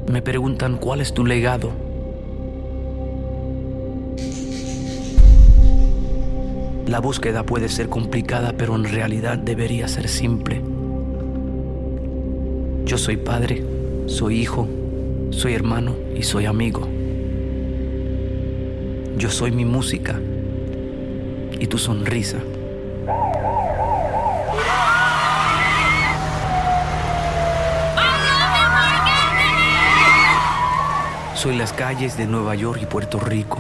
Me preguntan cuál es tu legado. La búsqueda puede ser complicada, pero en realidad debería ser simple. Yo soy padre, soy hijo, soy hermano y soy amigo. Yo soy mi música y tu sonrisa. Soy las calles de Nueva York y Puerto Rico.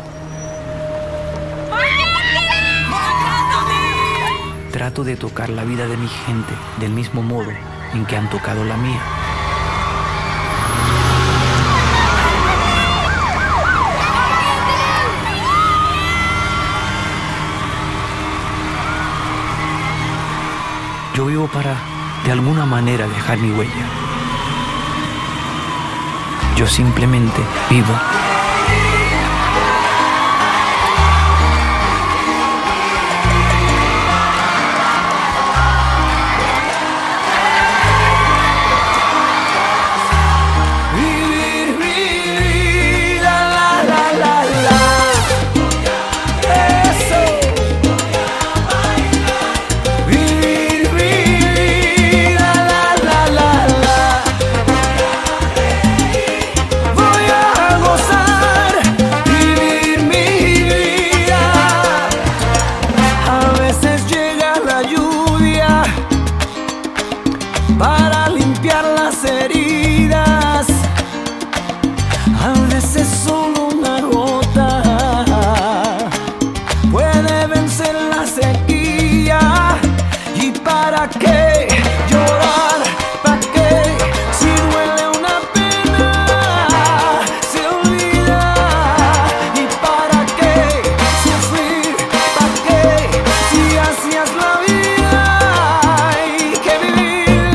Trato de tocar la vida de mi gente del mismo modo en que han tocado la mía. Yo vivo para, de alguna manera, dejar mi huella. Yo simplemente vivo. Para limpiar las heridas, a veces solo una gota puede vencer la sequía. ¿Y para qué llorar? ¿Para qué? Si duele una pena, se olvida. ¿Y para qué sufrir? ¿Para qué? Si así es la vida, hay que vivir.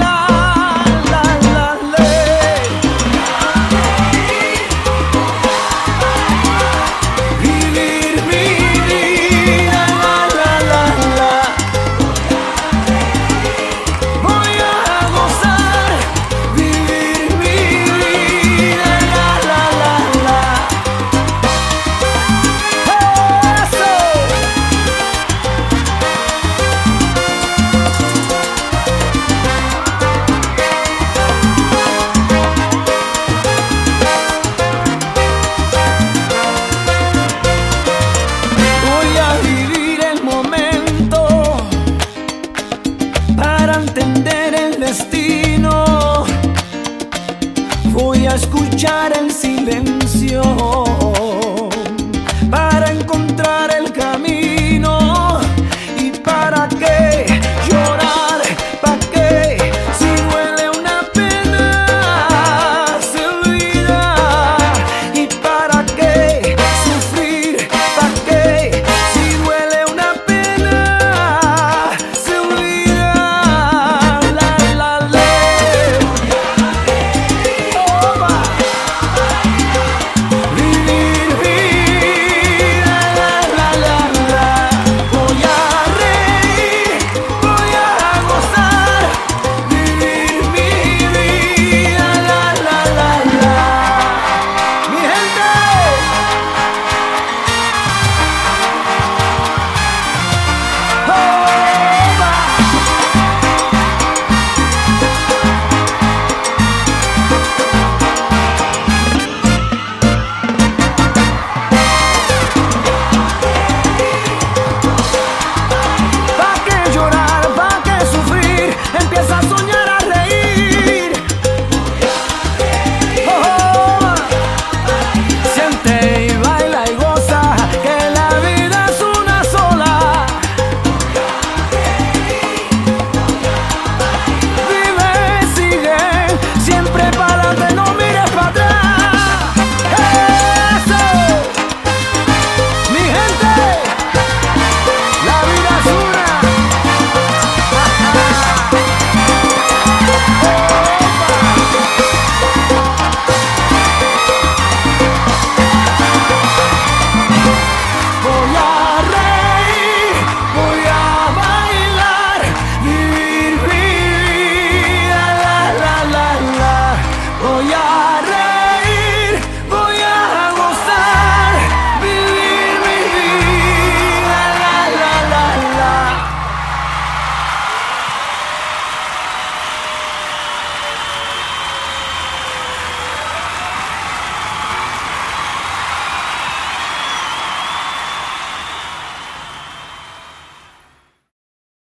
Entender el destino, voy a escuchar en silencio.